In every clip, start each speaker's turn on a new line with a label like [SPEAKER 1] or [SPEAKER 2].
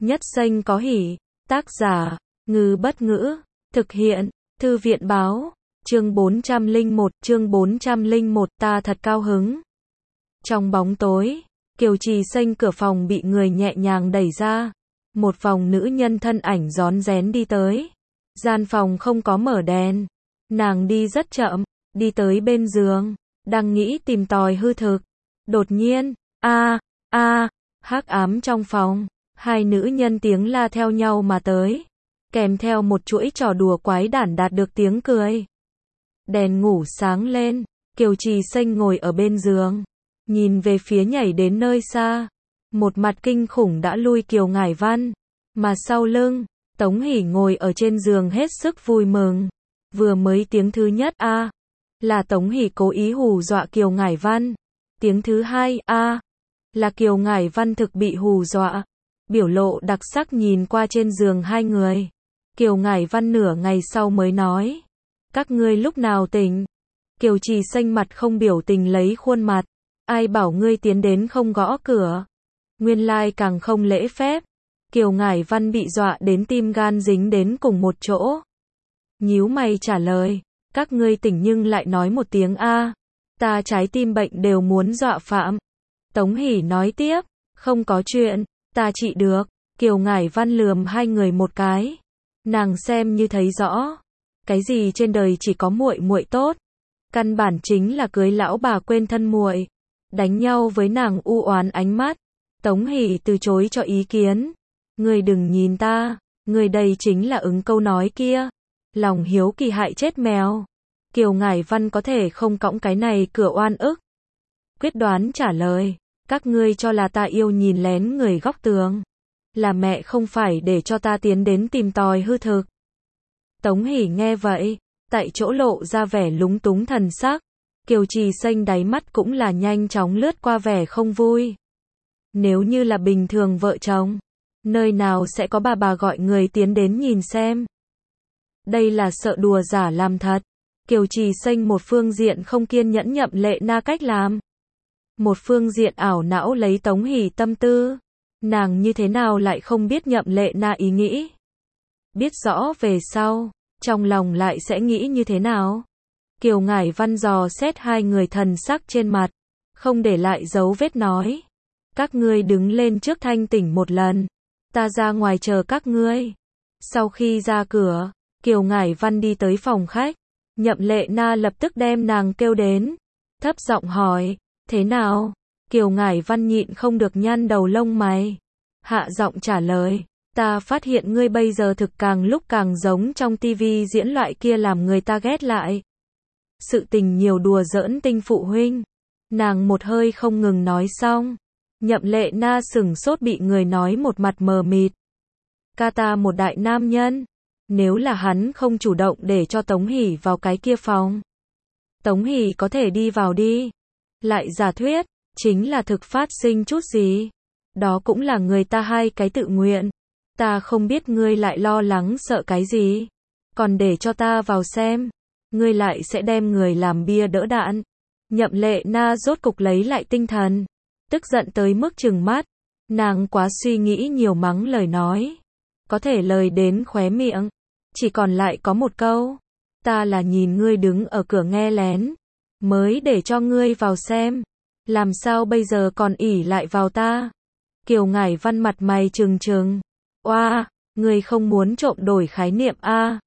[SPEAKER 1] Nhất xanh có hỉ. Tác giả, Ngư Bất Ngữ. Thực hiện, Thư viện Báo. Chương 401, ta thật cao hứng. Trong bóng tối, Kiều Trì Xanh cửa phòng bị người nhẹ nhàng đẩy ra. Một vòng nữ nhân thân ảnh rón rén đi tới. Gian phòng không có mở đèn. Nàng đi rất chậm, đi tới bên giường, đang nghĩ tìm tòi hư thực. Đột nhiên, hắc ám trong phòng, hai nữ nhân tiếng la theo nhau mà tới, kèm theo một chuỗi trò đùa quái đản đạt được tiếng cười. Đèn ngủ sáng lên, Kiều Trì Xanh ngồi ở bên giường, nhìn về phía nhảy đến nơi xa, một mặt kinh khủng đã lui Kiều Ngải Văn, mà sau lưng, Tống Hỷ ngồi ở trên giường hết sức vui mừng. Vừa mới tiếng thứ nhất là Tống Hỷ cố ý hù dọa Kiều Ngải Văn. Tiếng thứ hai là Kiều Ngải Văn thực bị hù dọa. Biểu lộ đặc sắc nhìn qua trên giường hai người. Kiều Ngải Văn nửa ngày sau mới nói, các ngươi lúc nào tỉnh? Kiều Trì Xanh mặt không biểu tình lấy khuôn mặt, ai bảo ngươi tiến đến không gõ cửa? Nguyên lai càng không lễ phép. Kiều Ngải Văn bị dọa đến tim gan dính đến cùng một chỗ. Nhíu mày trả lời, các ngươi tỉnh nhưng lại nói một tiếng ta trái tim bệnh đều muốn dọa phạm. Tống Hỷ nói tiếp, không có chuyện, ta trị được. Kiều Ngải Văn lườm hai người một cái. Nàng xem như thấy rõ, cái gì trên đời chỉ có muội muội tốt, căn bản chính là cưới lão bà quên thân muội. Đánh nhau với nàng u oán ánh mắt. Tống Hỷ từ chối cho ý kiến. Ngươi đừng nhìn ta, ngươi đây chính là ứng câu nói kia. Lòng hiếu kỳ hại chết mèo. Kiều Ngải Văn có thể không cõng cái này cửa oan ức. Quyết đoán trả lời, các ngươi cho là ta yêu nhìn lén người góc tường. Là mẹ không phải để cho ta tiến đến tìm tòi hư thực. Tống Hỷ nghe vậy, tại chỗ lộ ra vẻ lúng túng thần sắc. Kiều Trì Xanh đáy mắt cũng là nhanh chóng lướt qua vẻ không vui. Nếu như là bình thường vợ chồng, nơi nào sẽ có bà gọi người tiến đến nhìn xem. Đây là sợ đùa giả làm thật. Kiều Trì Xanh một phương diện không kiên nhẫn Nhậm Lệ Na cách làm, một phương diện ảo não lấy Tống Hỷ tâm tư. Nàng như thế nào lại không biết Nhậm Lệ Na ý nghĩ? Biết rõ về sau, trong lòng lại sẽ nghĩ như thế nào? Kiều Ngải Văn dò xét hai người thần sắc trên mặt, không để lại dấu vết nói. Các ngươi đứng lên trước thanh tỉnh một lần, ta ra ngoài chờ các ngươi. Sau khi ra cửa, Kiều Ngải Văn đi tới phòng khách. Nhậm Lệ Na lập tức đem nàng kêu đến, thấp giọng hỏi, thế nào? Kiều Ngải Văn nhịn không được nhăn đầu lông mày, hạ giọng trả lời, ta phát hiện ngươi bây giờ thực càng lúc càng giống trong tivi diễn loại kia làm người ta ghét lại. Sự tình nhiều đùa giỡn tinh phụ huynh. Nàng một hơi không ngừng nói xong. Nhậm Lệ Na sửng sốt bị người nói một mặt mờ mịt. Ca ta một đại nam nhân. Nếu là hắn không chủ động để cho Tống Hỷ vào cái kia phòng, Tống Hỷ có thể đi vào đi. Lại giả thuyết, chính là thực phát sinh chút gì. Đó cũng là người ta hai cái tự nguyện. Ta không biết ngươi lại lo lắng sợ cái gì. Còn để cho ta vào xem, ngươi lại sẽ đem người làm bia đỡ đạn. Nhậm Lệ Na rốt cục lấy lại tinh thần, tức giận tới mức trừng mắt. Nàng quá suy nghĩ nhiều mắng lời nói, có thể lời đến khóe miệng, chỉ còn lại có một câu. Ta là nhìn ngươi đứng ở cửa nghe lén, mới để cho ngươi vào xem. Làm sao bây giờ còn ỷ lại vào ta? Kiều Ngải Văn mặt mày trừng trừng. Oa, ngươi không muốn trộm đổi khái niệm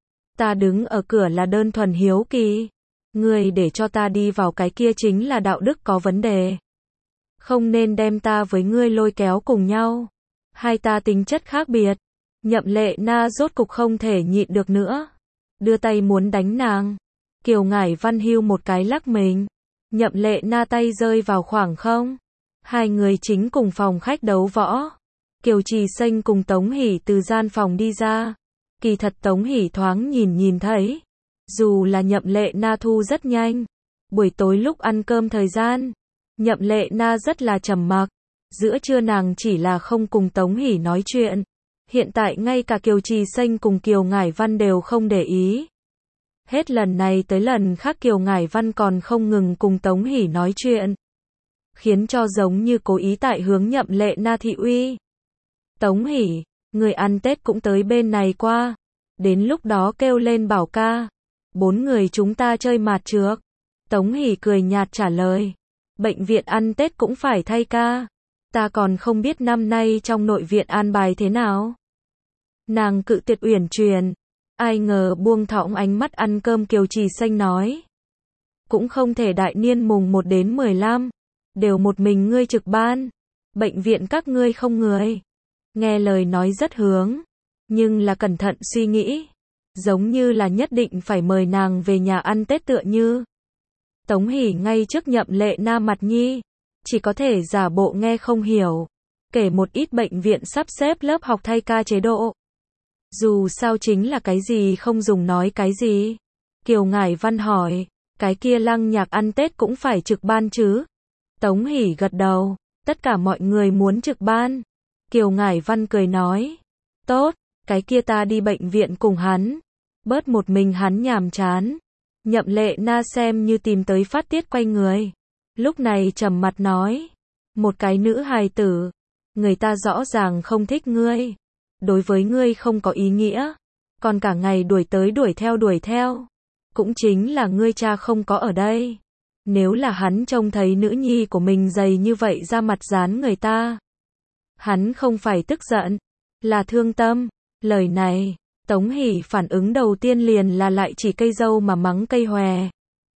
[SPEAKER 1] ta đứng ở cửa là đơn thuần hiếu kỳ. Ngươi để cho ta đi vào cái kia chính là đạo đức có vấn đề. Không nên đem ta với ngươi lôi kéo cùng nhau. Hai ta tính chất khác biệt. Nhậm Lệ Na rốt cục không thể nhịn được nữa, đưa tay muốn đánh nàng. Kiều Ngải Văn hưu một cái lắc mình. Nhậm Lệ Na tay rơi vào khoảng không. Hai người chính cùng phòng khách đấu võ. Kiều Trì Xanh cùng Tống Hỷ từ gian phòng đi ra. Kỳ thật Tống Hỷ thoáng nhìn thấy. Dù là Nhậm Lệ Na thu rất nhanh. Buổi tối lúc ăn cơm thời gian, Nhậm Lệ Na rất là trầm mặc. Giữa trưa nàng chỉ là không cùng Tống Hỷ nói chuyện. Hiện tại ngay cả Kiều Trì Xanh cùng Kiều Ngải Văn đều không để ý. Hết lần này tới lần khác Kiều Ngải Văn còn không ngừng cùng Tống Hỷ nói chuyện, khiến cho giống như cố ý tại hướng Nhậm Lệ Na thị uy. Tống Hỷ, người ăn Tết cũng tới bên này qua. Đến lúc đó kêu lên bảo ca. 4 người chúng ta chơi mạt trược. Tống Hỷ cười nhạt trả lời. Bệnh viện ăn Tết cũng phải thay ca. Ta còn không biết năm nay trong nội viện an bài thế nào. Nàng cự tuyệt uyển chuyển. Ai ngờ buông thõng ánh mắt ăn cơm Kiều Trì Xanh nói. Cũng không thể đại niên mùng 1 đến 15. Đều một mình ngươi trực ban. Bệnh viện các ngươi không người. Nghe lời nói rất hướng. Nhưng là cẩn thận suy nghĩ. Giống như là nhất định phải mời nàng về nhà ăn Tết tựa như. Tống Hỷ ngay trước Nhậm Lệ Na mặt nhi. Chỉ có thể giả bộ nghe không hiểu. Kể một ít bệnh viện sắp xếp lớp học thay ca chế độ. Dù sao chính là cái gì không dùng nói cái gì. Kiều Ngải Văn hỏi. Cái kia Lăng Nhạc ăn Tết cũng phải trực ban chứ. Tống Hỷ gật đầu. Tất cả mọi người muốn trực ban. Kiều Ngải Văn cười nói. Tốt, cái kia ta đi bệnh viện cùng hắn. Bớt một mình hắn nhàm chán. Nhậm Lệ Na xem như tìm tới phát tiết quay người. Lúc này trầm mặt nói. Một cái nữ hài tử. Người ta rõ ràng không thích ngươi. Đối với ngươi không có ý nghĩa. Còn cả ngày đuổi tới đuổi theo. Cũng chính là ngươi cha không có ở đây. Nếu là hắn trông thấy nữ nhi của mình dày như vậy ra mặt dán người ta. Hắn không phải tức giận. Là thương tâm. Lời này. Tống Hỷ phản ứng đầu tiên liền là lại chỉ cây dâu mà mắng cây hòe.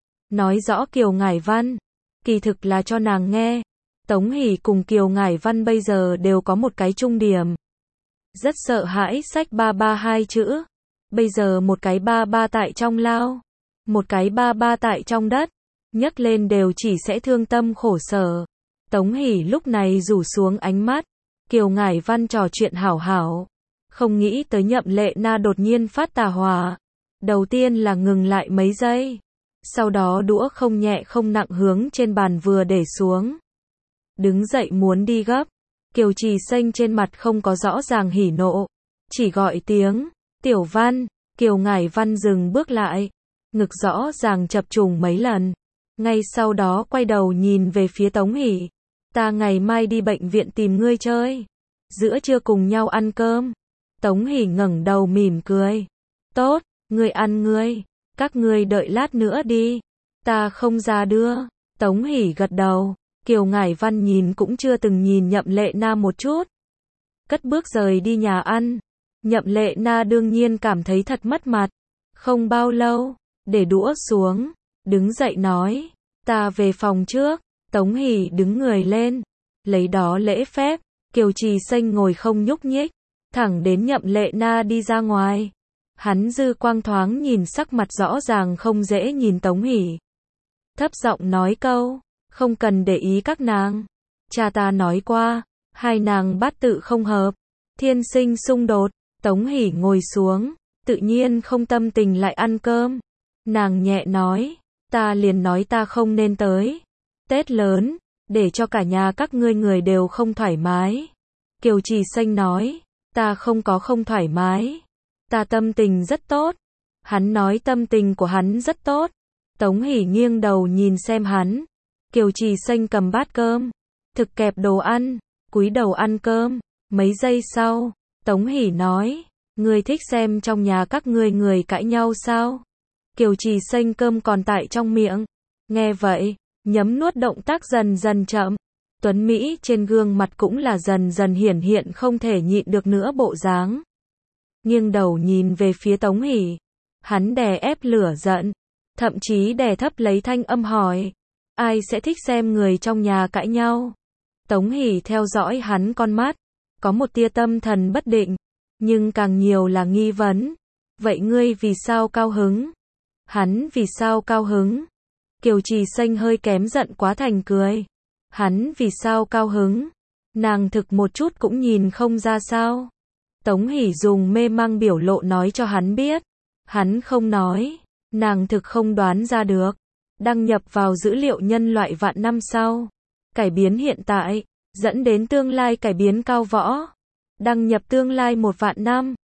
[SPEAKER 1] Nói rõ Kiều Ngải Văn. Kỳ thực là cho nàng nghe. Tống Hỷ cùng Kiều Ngải Văn bây giờ đều có một cái chung điểm. Rất sợ hãi sách 332 chữ. Bây giờ một cái 33 tại trong lao. Một cái 33 tại trong đất. Nhấc lên đều chỉ sẽ thương tâm khổ sở. Tống Hỷ lúc này rủ xuống ánh mắt. Kiều Ngải Văn trò chuyện hảo hảo. Không nghĩ tới Nhậm Lệ Na đột nhiên phát tà hỏa. Đầu tiên là ngừng lại mấy giây. Sau đó đũa không nhẹ không nặng hướng trên bàn vừa để xuống. Đứng dậy muốn đi gấp. Kiều Trì Xanh trên mặt không có rõ ràng hỉ nộ. Chỉ gọi tiếng. Tiểu Văn. Kiều Ngải Văn dừng bước lại. Ngực rõ ràng chập trùng mấy lần. Ngay sau đó quay đầu nhìn về phía Tống Hỷ. Ta ngày mai đi bệnh viện tìm ngươi chơi. Giữa trưa cùng nhau ăn cơm. Tống Hỷ ngẩng đầu mỉm cười. Tốt, ngươi ăn ngươi. Các ngươi đợi lát nữa đi. Ta không ra đưa. Tống Hỷ gật đầu. Kiều Ngải Văn nhìn cũng chưa từng nhìn Nhậm Lệ Na một chút. Cất bước rời đi nhà ăn. Nhậm Lệ Na đương nhiên cảm thấy thật mất mặt. Không bao lâu, để đũa xuống. Đứng dậy nói. Ta về phòng trước. Tống Hỷ đứng người lên. Lấy đó lễ phép. Kiều Trì Xanh ngồi không nhúc nhích. Thẳng đến Nhậm Lệ Na đi ra ngoài. Hắn dư quang thoáng nhìn sắc mặt rõ ràng không dễ nhìn Tống Hỷ. Thấp giọng nói câu. Không cần để ý các nàng. Cha ta nói qua. Hai nàng bát tự không hợp. Thiên sinh xung đột. Tống Hỷ ngồi xuống. Tự nhiên không tâm tình lại ăn cơm. Nàng nhẹ nói. Ta liền nói ta không nên tới. Tết lớn. Để cho cả nhà các ngươi người đều không thoải mái. Kiều Trì Xanh nói. Ta không có không thoải mái. Ta tâm tình rất tốt. Hắn nói tâm tình của hắn rất tốt. Tống Hỷ nghiêng đầu nhìn xem hắn. Kiều Trì Xanh cầm bát cơm. Thực kẹp đồ ăn. Cúi đầu ăn cơm. Mấy giây sau. Tống Hỷ nói. Ngươi thích xem trong nhà các ngươi người cãi nhau sao? Kiều Trì Xanh cơm còn tại trong miệng. Nghe vậy. Nhấm nuốt động tác dần dần chậm. Tuấn Mỹ trên gương mặt cũng là dần dần hiển hiện không thể nhịn được nữa bộ dáng. Nghiêng đầu nhìn về phía Tống Hỷ. Hắn đè ép lửa giận. Thậm chí đè thấp lấy thanh âm hỏi. Ai sẽ thích xem người trong nhà cãi nhau? Tống Hỷ theo dõi hắn con mắt. Có một tia tâm thần bất định. Nhưng càng nhiều là nghi vấn. Vậy ngươi vì sao cao hứng? Hắn vì sao cao hứng? Kiều Trì Xanh hơi kém giận quá thành cười. Hắn vì sao cao hứng? Nàng thực một chút cũng nhìn không ra sao. Tống Hỷ dùng mê mang biểu lộ nói cho hắn biết. Hắn không nói. Nàng thực không đoán ra được. Đăng nhập vào dữ liệu nhân loại vạn năm sau. Cải biến hiện tại. Dẫn đến tương lai cải biến cao võ. Đăng nhập tương lai 1 vạn năm.